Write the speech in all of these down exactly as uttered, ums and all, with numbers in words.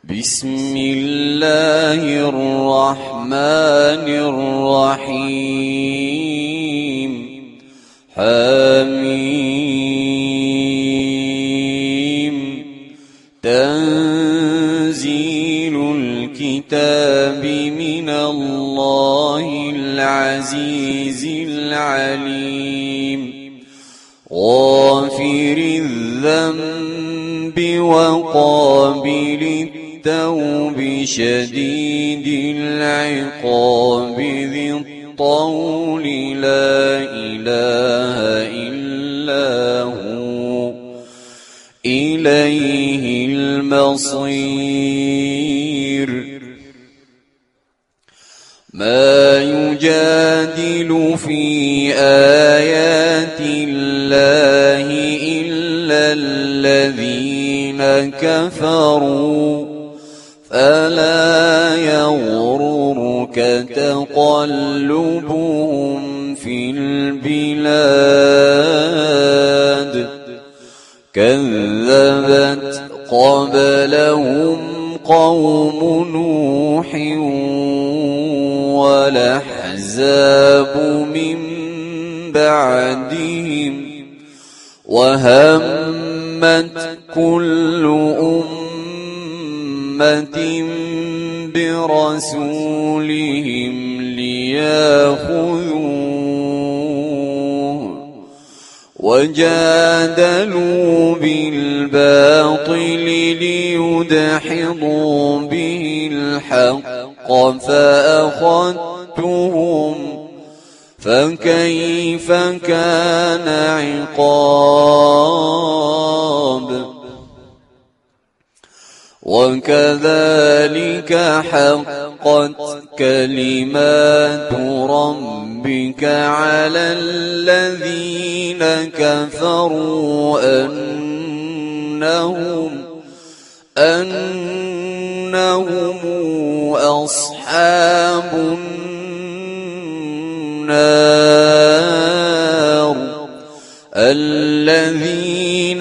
بسم الله الرحمن الرحيم حميم تنزيل الكتاب من الله العزيز العليم غافر الذنب وقابل التوب شديد العقاب ذي الطول لا إله إلا هو إليه المصير ما يجادل في آيات الله إلا الذين كفروا فلا يغررك تقلبهم في البلاد كذبت قبلهم قوم نوح والأحزاب من بعدهم وهمت كل أمة برسولهم ليأخذوه وجادلوا بالباطل ليدحضوا به الحق فأخذتهم فكيف كان عقاب وكذلك حقت كلمات ربك على الذين كفروا أنهم أنهم أصحاب النار الذين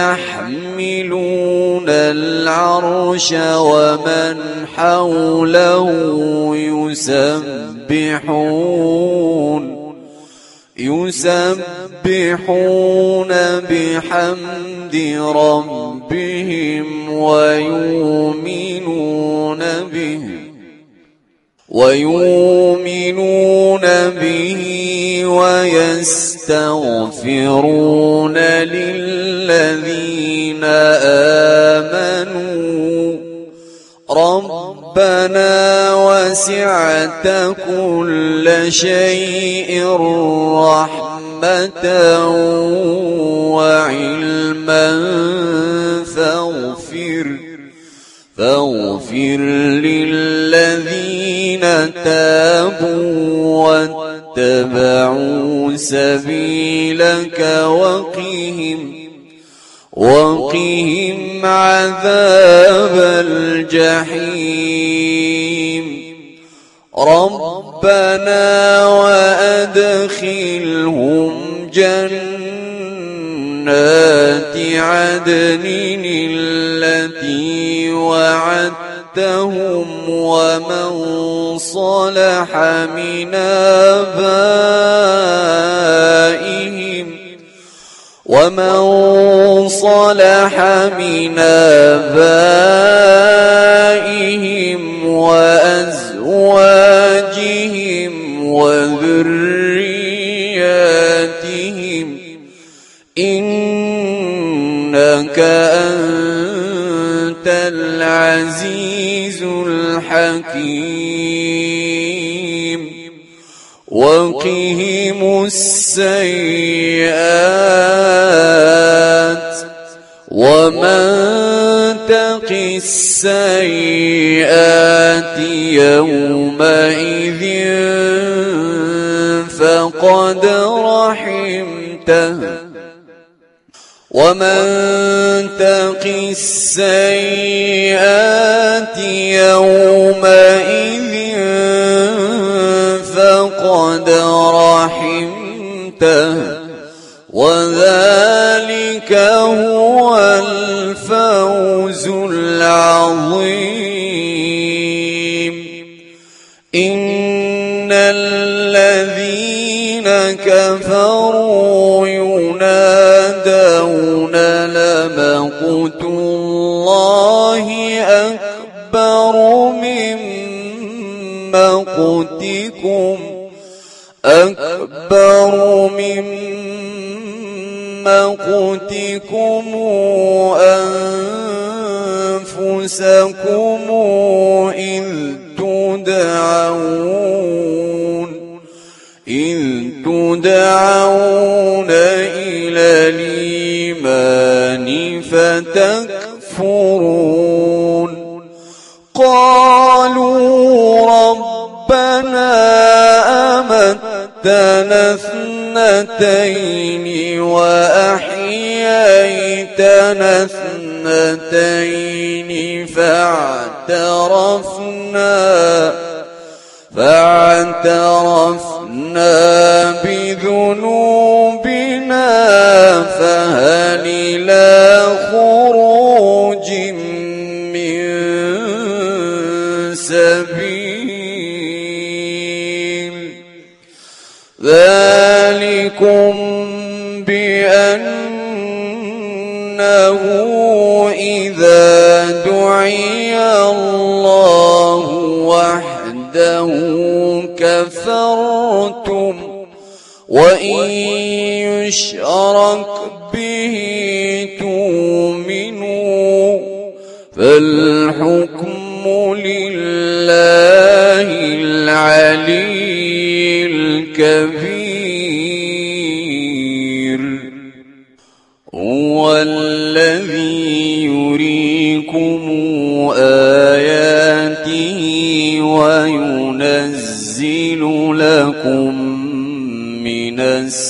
يحملون العرش ومن حوله يسبحون يسبحون بحمد ربهم ويؤمنون به ويؤمنون به ويستغفرون للذين آمنوا ربنا وسعت كل شيء رحمة وعلما فاغفر فاغفر للذين تابوا واتبعوا سبيلك وقهم وقهم عذاب الجحيم ربنا وأدخلهم جنات عدن التي وعدتهم ومن صلح من آبائهم ومن صلح من آبائهم وأزواجهم وذرياتهم إنك أنت العزيز الحكيم وقهم السيئات ومن تق السيئات يومئذ فقد رحمته ومن تق السيئات يومئذ فقد رحمته وذلك هو الفوز العظيم. العظيم إن الذين كفروا ينادون لمقت الله أكبر من مقتكم أكبر من مقتكم أنفسكم إذ تدعون إذ تدعون إلى الإيمان فتكفرون قالوا ربنا أمتنا اثنتين وأحييتنا اثنتين فاعترفنا فاعترفنا بذنوبنا فهل إلى خروج من سبيل ذلكم بأنه إذا دعي الله وحده كفرتم وإن يشرك به تؤمنوا فالحكم لله العلي الكبير هو الذي يريكم آياته وينزل لكم من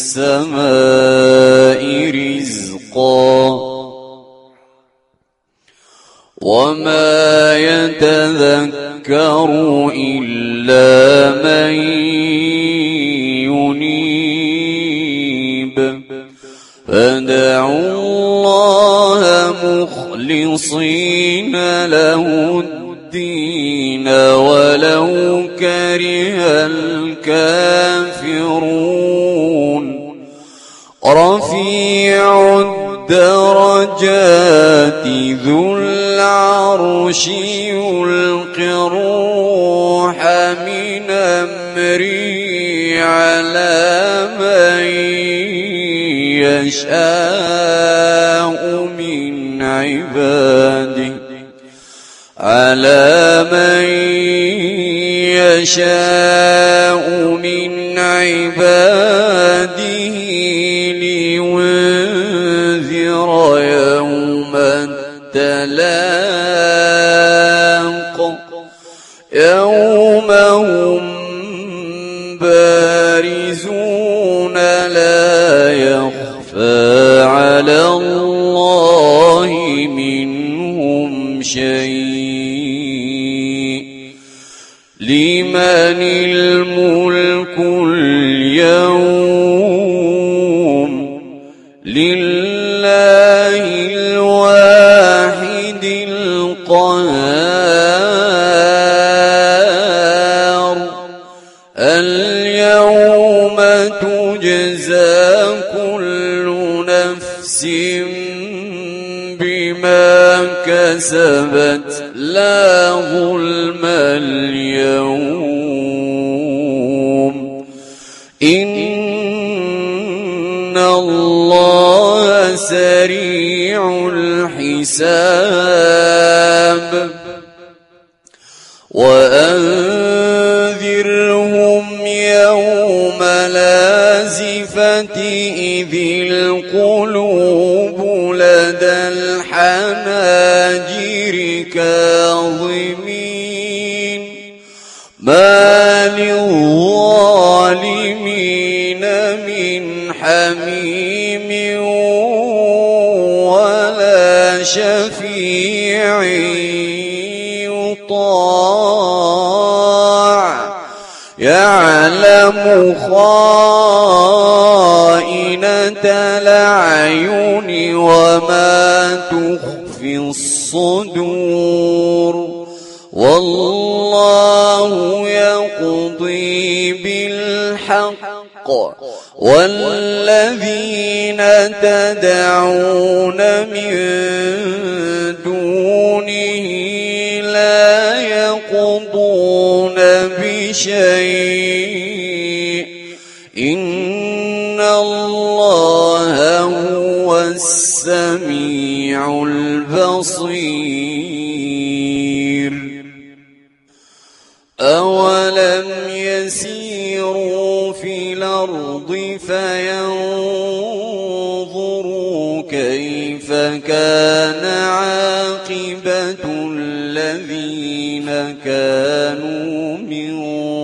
السماء رزقا وما يتذكر إلا من ينيب فادعوا الله مخلصين له الدين ولو كره الكافرون رفيع الدرجات ذو العرش يلقي الروح من أمري على من يشاء من عباده على من يشاء من عباده لينذر يوم التلاق يوم هم بارزون لا يخفى على الله منهم شيء لمن الملك اليوم لله الواحد القهار اليوم تجزى كل نفس بما كسبت لا ظلم اليوم إن الله سريع الحساب وأنذرهم يوم لازفة إذ القلوب لدى الحناجر كاظمين ما للظالمين من حميم ولا شفيع يطاع يعلم خائنة الأعين وما تخفي في الصدور والله يقضي بالحق والذين تدعون من دونه لا يقضون بشيء إن الله هو السميع البصير أولم يسيروا في الأرض فينظروا كيف كان عاقبة الذين كانوا من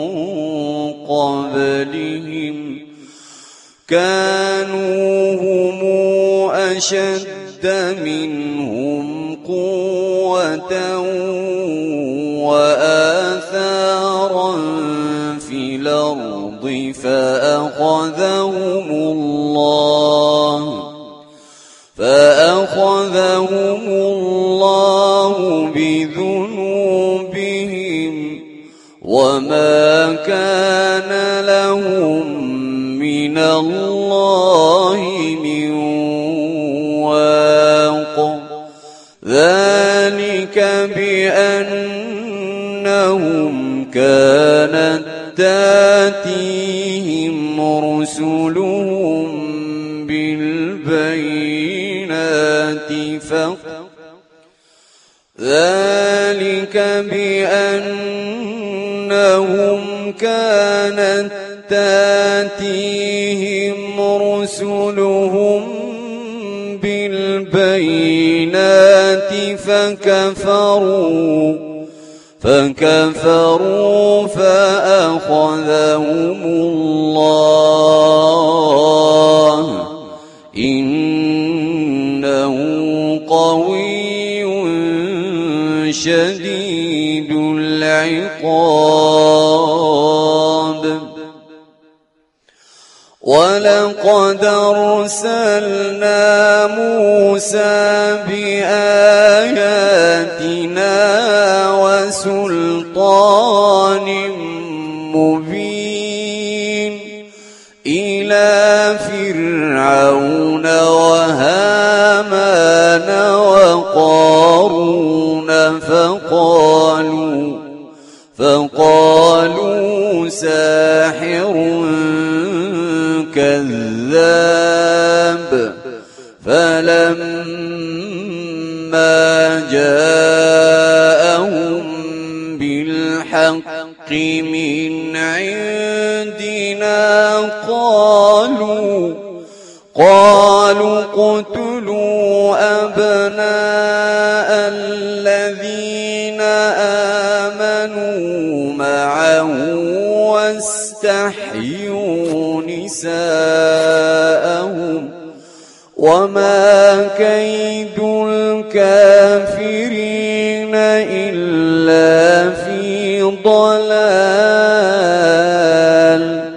قبلهم كانوا هم أشد منهم قوة وآثارا في الأرض فأخذهم الله فأخذهم الله بذنوبهم وما كان لهم من الله من واق ذلك بأنهم كانت تاتيهم رسلهم بالبينات ذلك بأنهم كانت تاتيهم رسلهم بالبينات فكفروا فكفروا فأخذهم الله إنه قوي شديد العقاب ولقد أرسلنا موسى بآياتنا وسلطان مبين إلى فرعون وهامان وقارون فقالوا فقالوا ساحر كذاب فلما جاءهم بالحق من عندنا قالوا قالوا اقتلوا أبناء الذين آمنوا معه واستحيوا نساءهم وما كيد الكافرين إلا في ضلال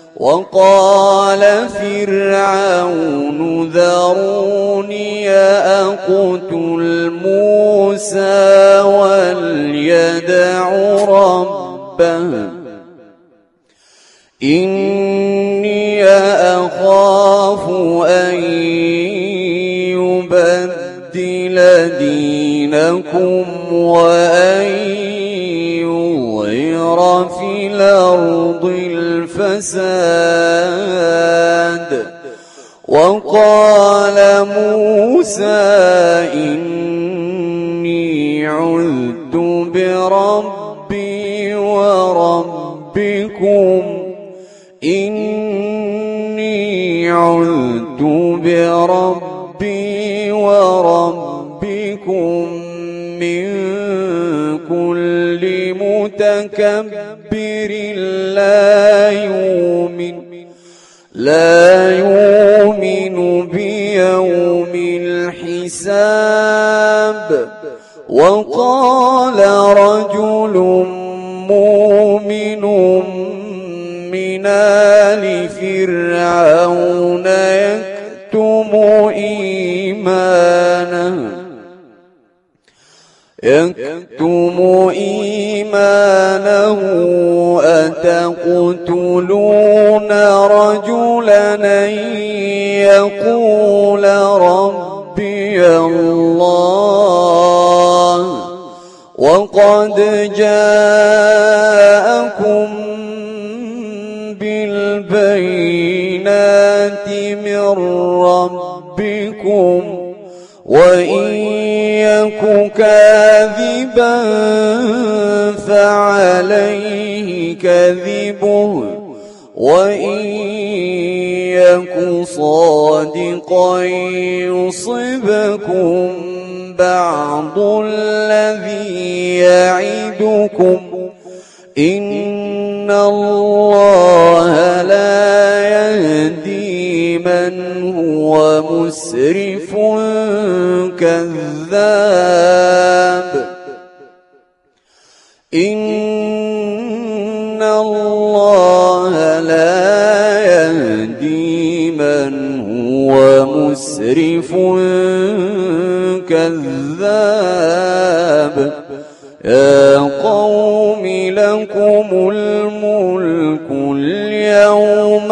وقال فرعون ذروني أقتل موسى وليدع ربه إني أخاف أن يبدل دينكم وأن يظهر في الأرض الفساد وقال موسى إني عذت بربي وربكم إني عذت بربي وربكم من كل متكبر لا يؤمن لا يؤمن بيوم الحساب وقال رجل مؤمن من آل فرعون يكتم إيمانه يكتم إيمانه أتقتلون رجلا أن يقول ربي الله وقد جاءكم بالبينات من ربكم وإن يك كاذبا فعليه كذبه وإن يك صادقا يصبكم بعض الذي يعدكم إن الله لا يهدي من هو مسرف كذاب إن الله لا يهدي من هو مسرف كذاب يا قوم لكم الملك اليوم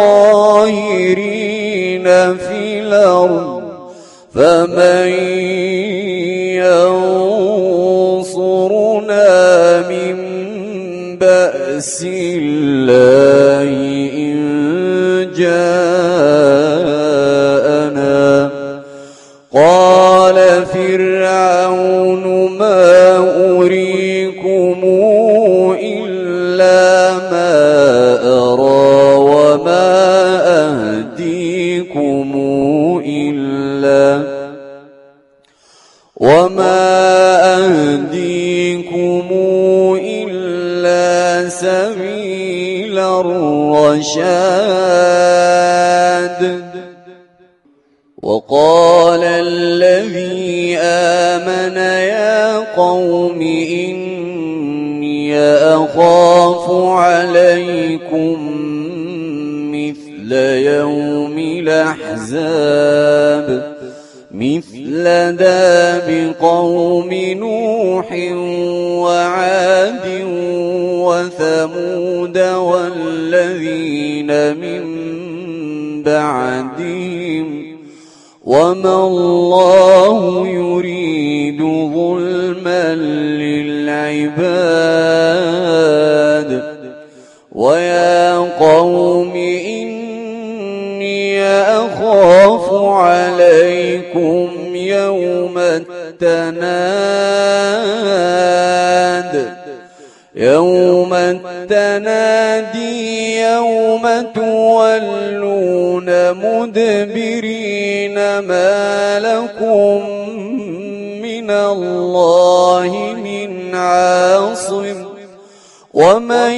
ظاهرين في الأرض فمن ينصرنا من بأس الله إن جاءنا قال فرعون ما أريكم إلا ما أرى وما أهديكم إلا وما أهديكم إلا سبيل الرشاد وقال الذي آمن يا قوم إني أخاف عليكم مثل يوم الأحزاب مثل داب قوم نوح وعاد وثمود والذين من بعدهم وما الله يريد ظلما للعباد ويا قوم إني أخاف عليكم يوم التناد يوم التنادي يوم تولون مدبرين ما لكم من الله من عاصم ومن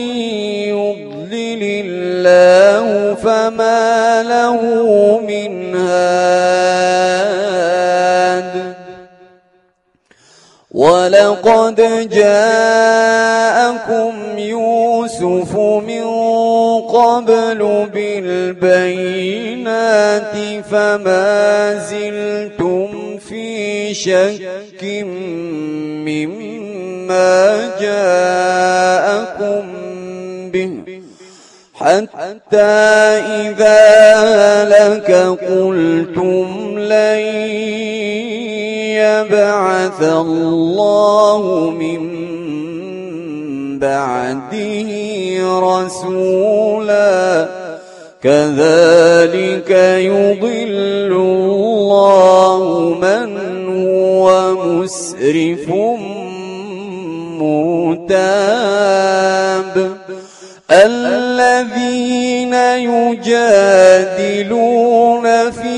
يضلل الله فما له من هاد ولقد جاءكم يوسف من قبل بالبينات فما زلتم في شك مما جاءكم به حتى إذا هلك قلتم لن يبعث الله من بعده رسولا كذلك يضل الله من هو مسرف مرتاب الذين يجادلون في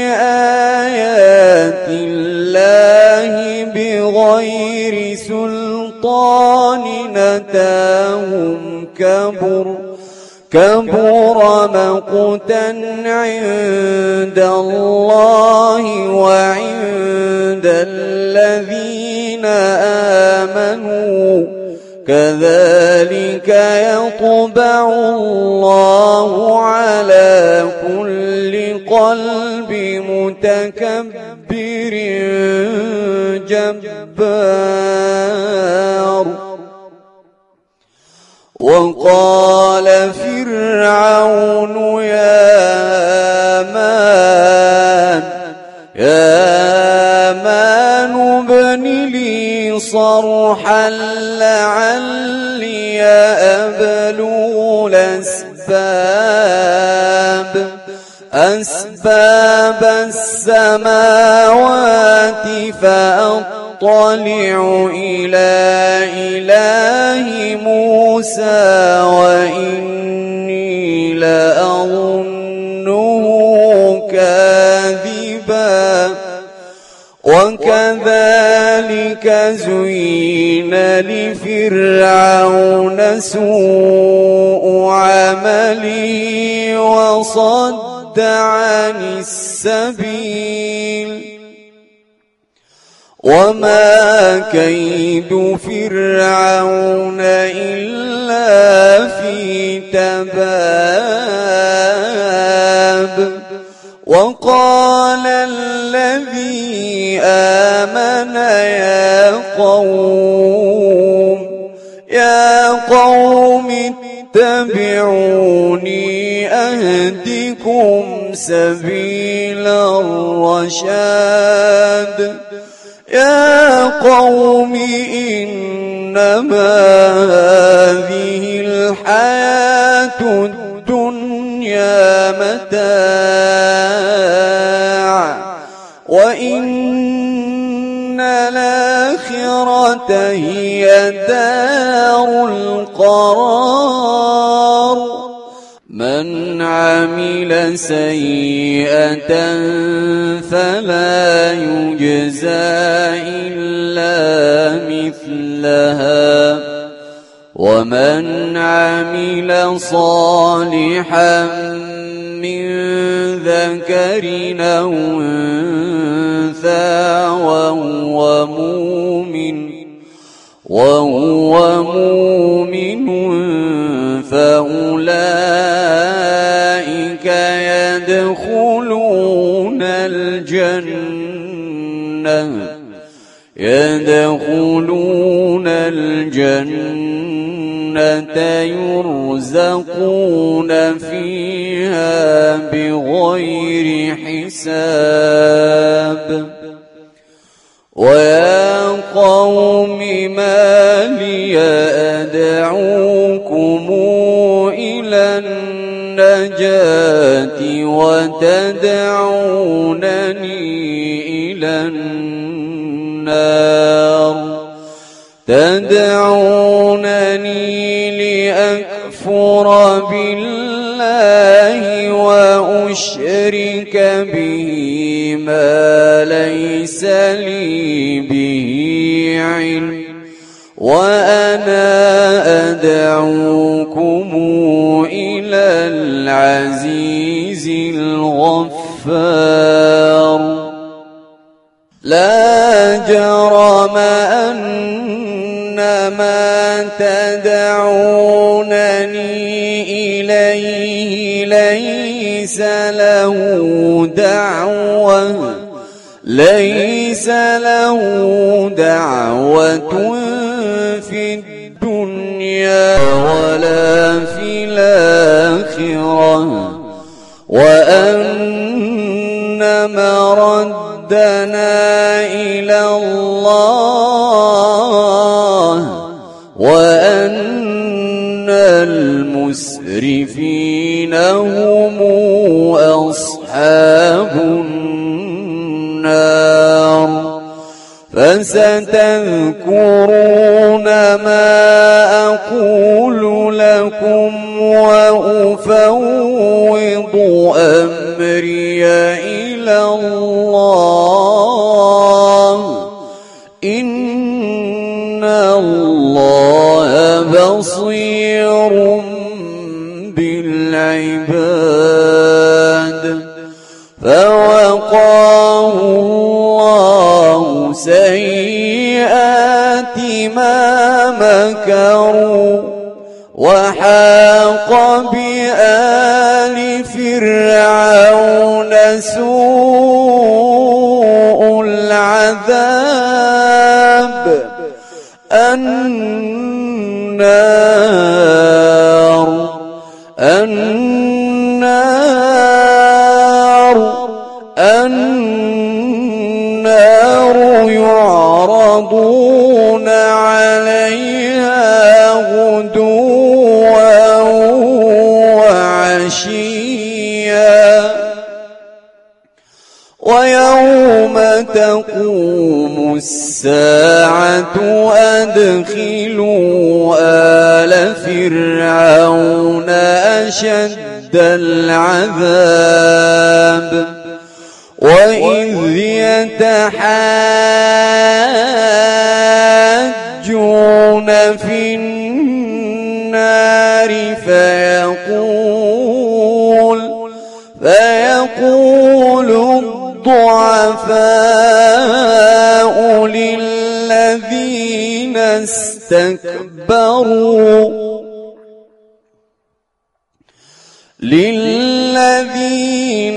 آيات الله بغير سلطان أتاهم كبر كبر مقتا عند الله وعند الذين آمنوا كذلك يطبع الله على كل قلب متكبر جبار جبار. وقال فرعون يا مان يا مان ابن لي صرحا لعلي أبلغ الأسباب أسباب السماوات فأطلع إلى إله موسى وإني لأظنه كاذبا. وكذلك زين لفرعون سوء عمله وصد عن السبيل. وما كيد فرعون إلا في تباب. وقال الذي آمن يا قوم يا قوم اتبعوني أهدكم سبيل الرشاد. يا قوم إنما هذه الحياة الدنيا متاع وإن الآخرة هي دار القرار. من عمل سيئة فلا يجزى إلا مثلها ومن عمل صالحا من ذكر أو أنثى وهو مؤمن وهو مؤمن فأولئك يدخلون الجنة يدخلون الجنة يرزقون فيها بغير حساب. ويا قوم ما لي أدعوكم إلى النجاة وتدعونني إلى النار تدعونني لأكفر بالله وأشرك به ما ليس لي به علم وأنا أدعوكم إلى العزيز الغفار. لا جرم أن ما تدعونني إليه ليس له دعوة ليس له دعوة في الدنيا ولا في الآخرة وأن مردنا إلى الله وأن المسرفين هم أصحاب النار. فستذكرون ما أقول لكم وأفوض أمري إلى الله إن الله بصير بالعباد. فوقاه الله سيئات ما مكروا وحاق بآل فرعون سوء العذاب النار النار النار يعرضون عليها غدوا وعشيا ويوم تقوم الساعة أدخلوا آل فرعون أشد العذاب وإذ يتحاجون في النار فيقول فيقول الضعفاء للذين استكبروا للذين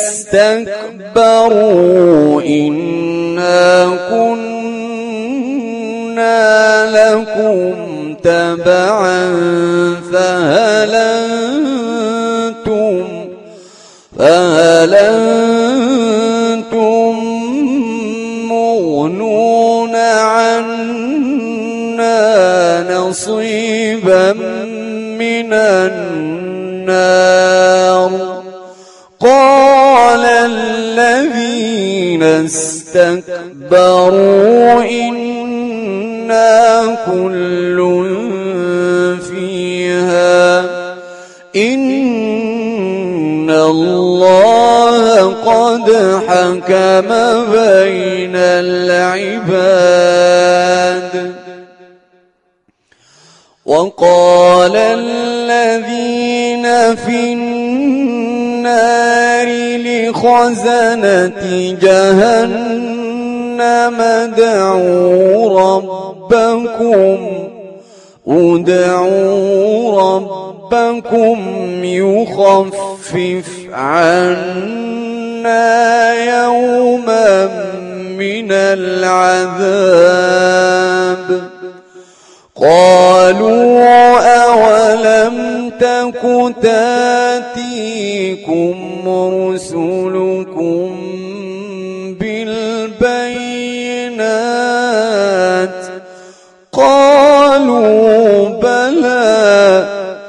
استكبروا إنا كنا لكم تبعا فهل أنتم فهل أنتم مغنون عنا نصيبا من النار قال الذين استكبروا إنا كل فيها إن الله قد حكم بين العباد وقال الذين في النار لخزنة جهنم ادعوا ربكم ادعوا ربكم يخفف عنا يوما من العذاب قالوا أولم تك تاتيكم رسلكم بالبينات قالوا بلى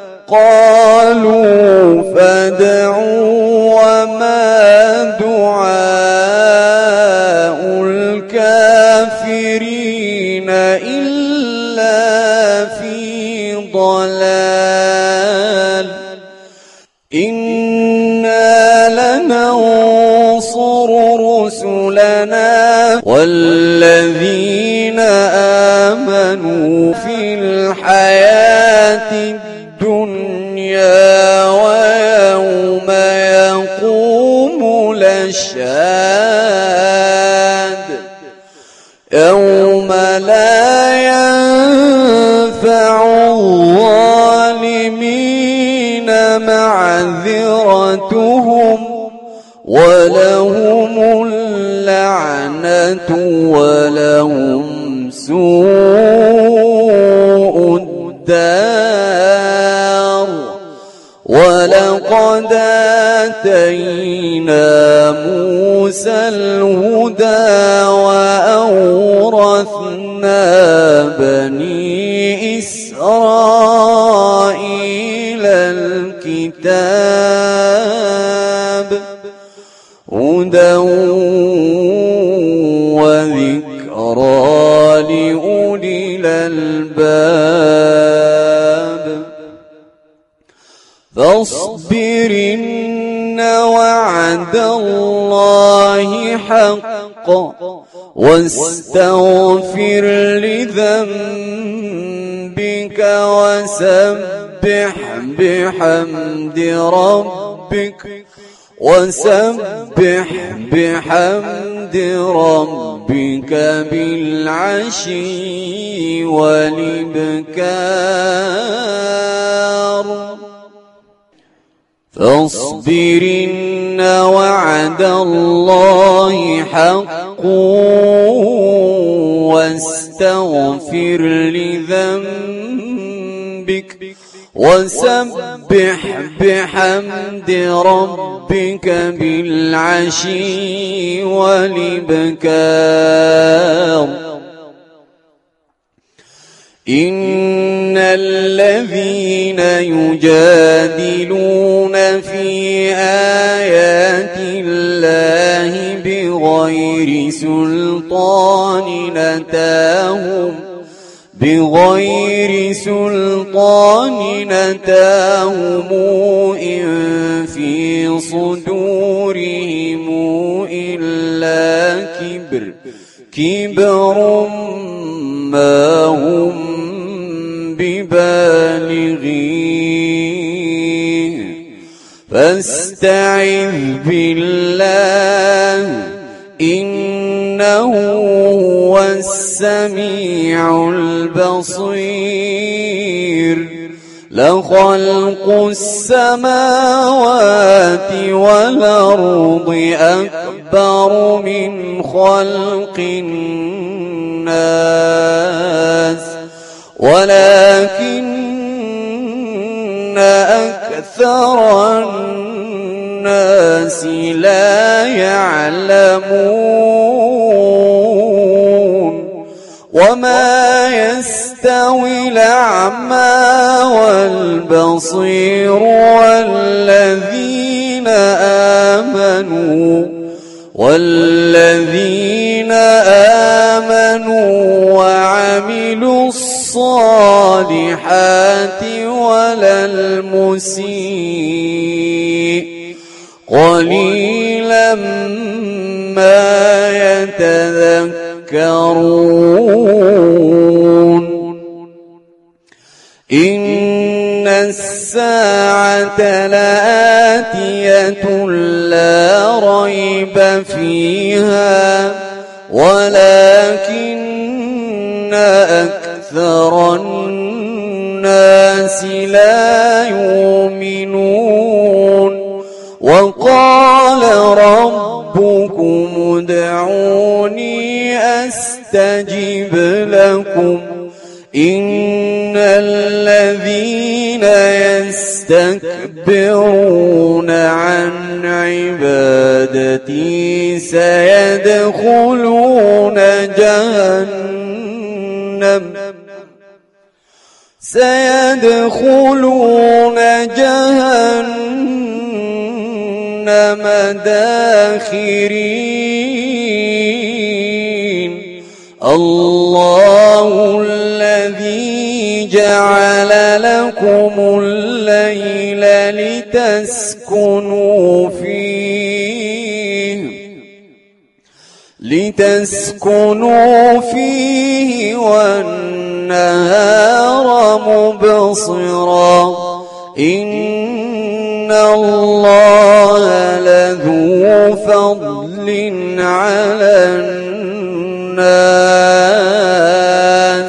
قالوا فادعوا وما دعاء الكافرين إلا في ضلال إنا لننصر رسلنا والذين آمنوا في الحياة الدنيا ويوم يقوم الأشهاد يوم لا ينفع الظالمين معذرتهم ولهم اللعنة ولهم سوء الدار ولقد آتينا موسى الهدى وأورثنا بني إسرائيل الكتاب هدى وذكرى لأولي الألباب فاصبر إن وعد الله حق واستغفر لذنبك وسبح بحمد ربك وسبح بحمد ربك بالعشي والإبكار فاصبر إن وعد الله حق واستغفر لذنبك وسبح بحمد ربك بالعشي والإبكار إن الذين يجادلون في آيات الله بغير سلطان أتاهم بغير سلطان أتاهم إن في صدورهم إلا كبر كبر ما هم ببالغيه فاستعذ بالله إنه هو السميع البصير لخلق السماوات والأرض أكبر من خلق الناس ولكن أكثر الناس لا يعلمون وما يستوي الأعمى والبصير والذين آمنوا والذين آمنوا وعملوا الصالحات ولا المسيء قليلا ما يتذكرون إن الساعة لآتية لا ريب فيها ولكن أكثر الناس لا يؤمنون وقال ربكم ادعوني أستجب لكم إن الذين يستكبرون عن عبادتي سيدخلون جهنم سيدخلون جهنم داخرين الله الذي جعل لكم الليل لتسكنوا فيه لتسكنوا فيه والنهار مبصرا إن الله لذو فضل على الناس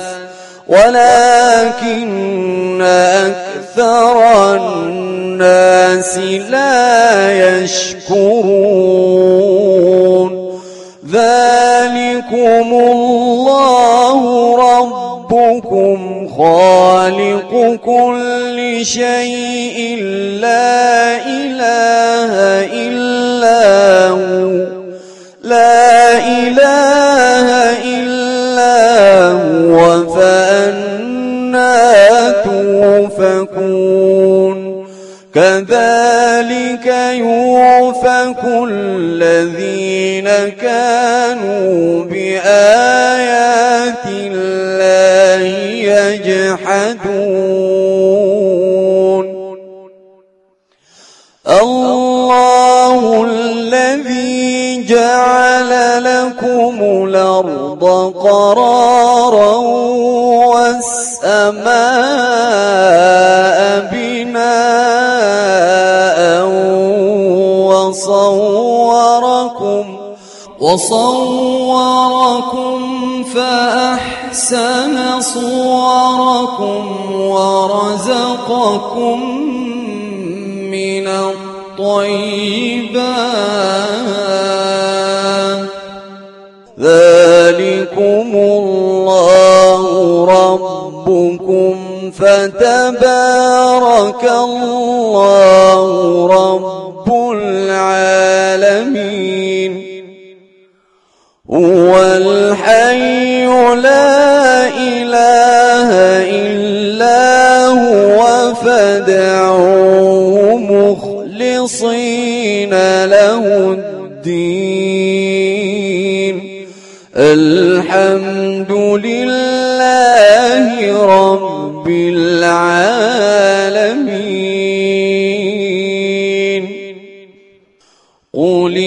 ولكن أكثر الناس لا يشكرون ذلكم الله ربكم خالق كل شيء لا إله إلا هو لا إله إلا هو فأنى توفكون كذلك يؤفك الذين كانوا بآيات الله يجحدون الله الذي جعل لكم الأرض قرارا والسماء بناء وصوركم وصوركم فأحسن صوركم ورزقكم من الطيبات طيبات ذلكم الله ربكم فتبارك الله رب العالمين هو الحي لا إله إلا هو فادعوه مخلصين له الدين الحمد لله رب العالمين قل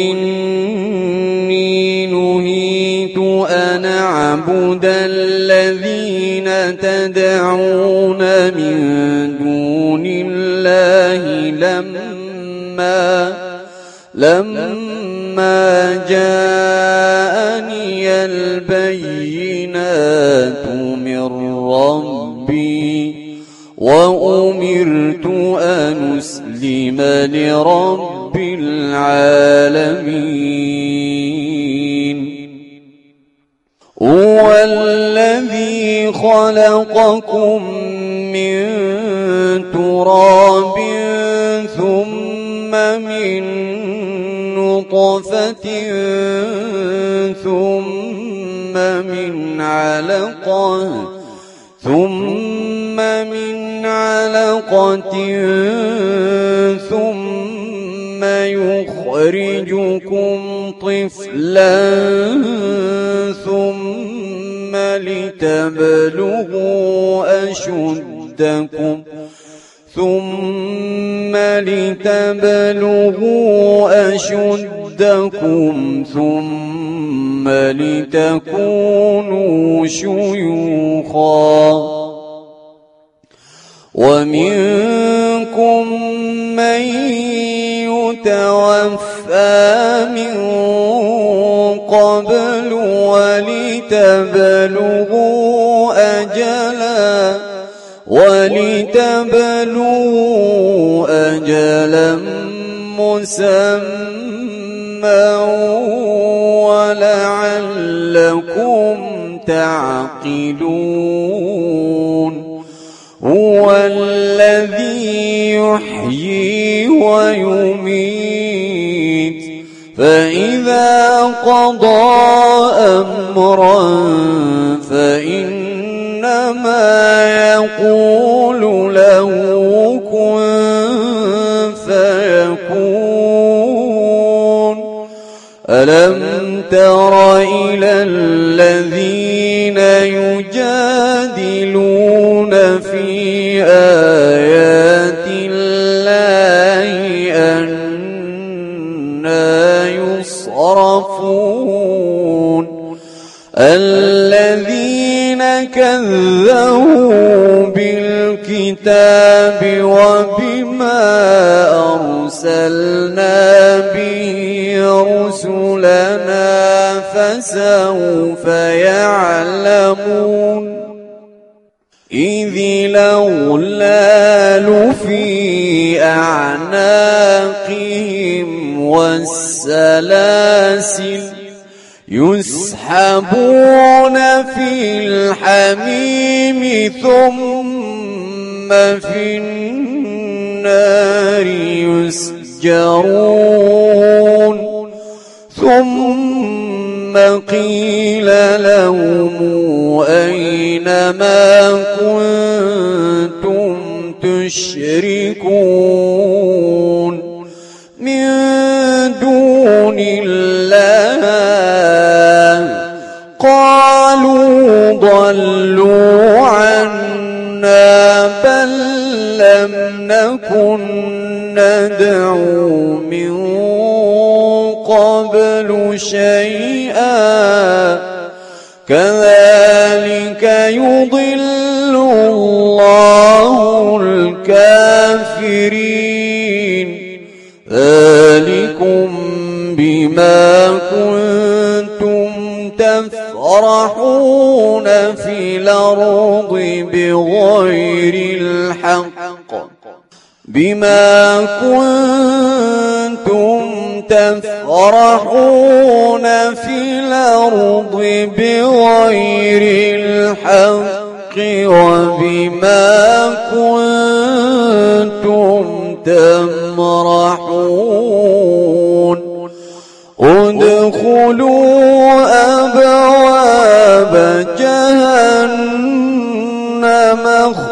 إني نهيت أن أعبد الذين تدعون من دون الله لما لما جاءني البينات من ربي وأمرت أن أسلم لرب العالمين هو الذي خلقكم من تراب ثم من نطفة ثم من علقة ثم من علقة ثم يخرجكم طفلا ثم لتبلغوا أشدكم ثم لتبلغوا أشدكم ثم لتكونوا شيوخا ومنكم من يتوفى من قبل ولتبلغوا أجلا ولتبلغوا أجلا مسمى ولعلكم تعقلون هو الذي يحيي ويميت فإذا قضى أمرا فإنما يقول له كن فيكون ألم تر إلى الذين يجادلون في آيات الله أنى يصرفون الذين كذبوا بالكتاب وبما أرسلنا به رسلنا فسوف يعلمون إذ الأغلال في أعناقهم والسلاسل يسحبون في الحميم ثم في النار يسجرون ثم قيل لهم أين ما كنتم تشركون من دون الله قالوا ضلوا عنا بل لم نكن ندعو من قبل شيئا كذلك يضل الله الكافرين ذلكم بما كنتم تفرحون في الأرض بغير الحق بما كنتم تفرحون في الأرض بغير الحق وبما كنتم تمرحون ادخلوا أبواب جهنم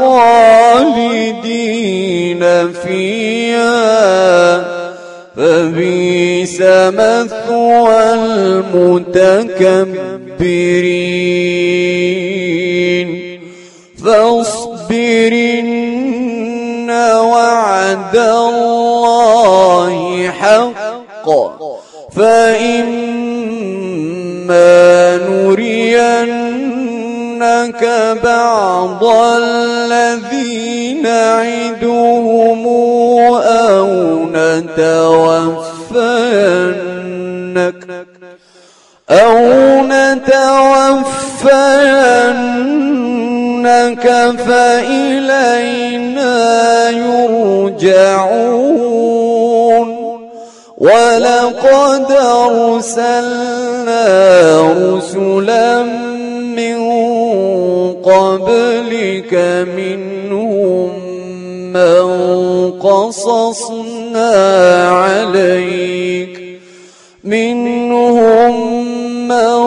خالدين فيها فبئس مثوى المتكبرين فاصبر إن وعد الله حق فإما نرينك بعض الذي نعدهم أو نتوفينك أو نتوفينك فإلينا يرجعون ولقد أرسلنا رسلا من قبلك منهم من قصصنا عليك منهم من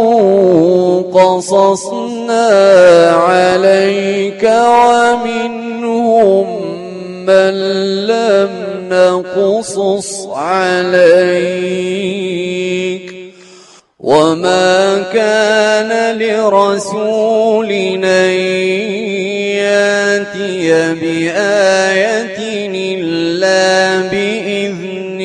قصصنا عليك ومنهم من لم نقصص عليك وما كان لرسول أن يأتي بآية إلا بإذن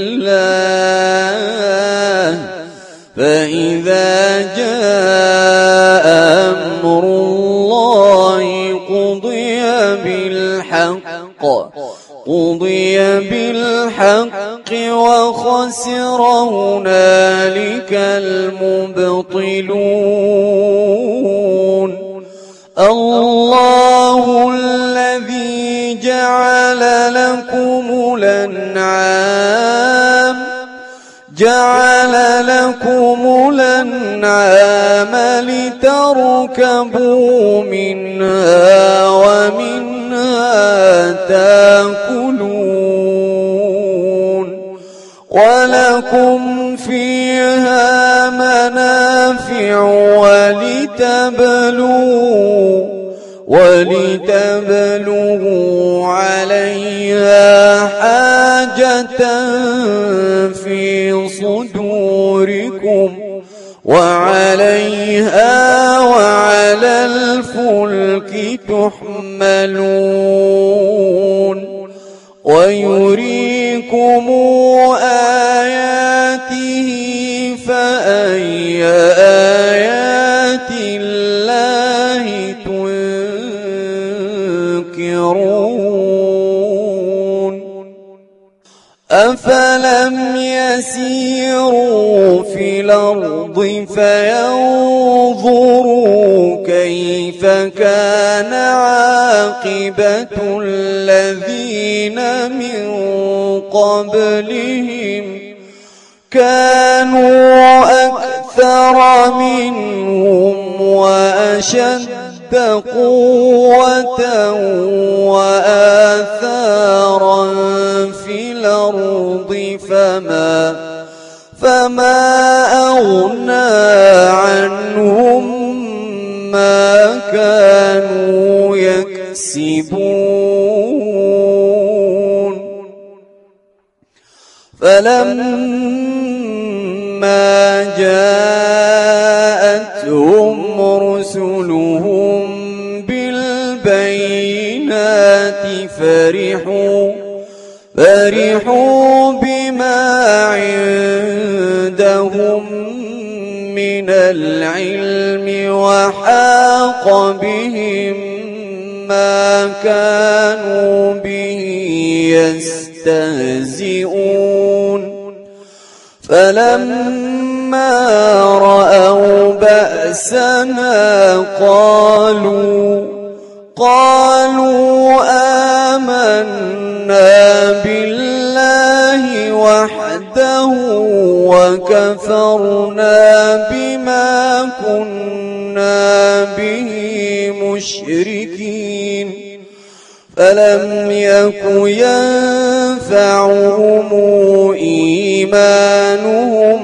الله فإذا جاء أمر الله قضي بالحق قضي بالحق وخسر هنالك المبطلون الله الذي جعل لكم الأنعام جعل لكم الأنعام لتركبوا منها ومنها تأكلون ولكم فيها منافع ولتبلغوا ولتبلغوا عليها حاجة في صدوركم وعليها وعلى الفلك تحملون ويريكم آياته فأي آيات الله تنكرون أفلم يسيروا في الأرض فينظروا كيف كان عاقبة الذين من قبلهم كانوا أكثر منهم وأشد قوة وآثارا في الأرض فما فما أغنى عنهم ما كانوا يكسبون فلما جاءتهم رسلهم بالبينات فرحوا فرحوا بما عندهم من العلم وحاق بهم ما كانوا به يستهزئون فلما رأوا بأسنا قالوا قالوا آمنا بالله وحده وكفرنا بما كنا به مشركين فلم يك ينفعهم إيمانهم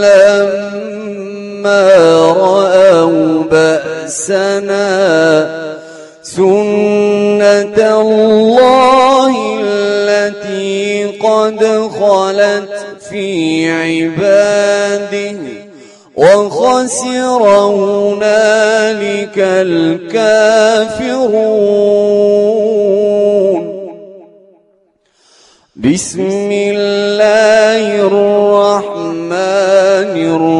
لما رأوا بأسنا سنة الله التي قد خلت في عباده وخسر هنالك الكافرون. بسم الله الرحمن الرحيم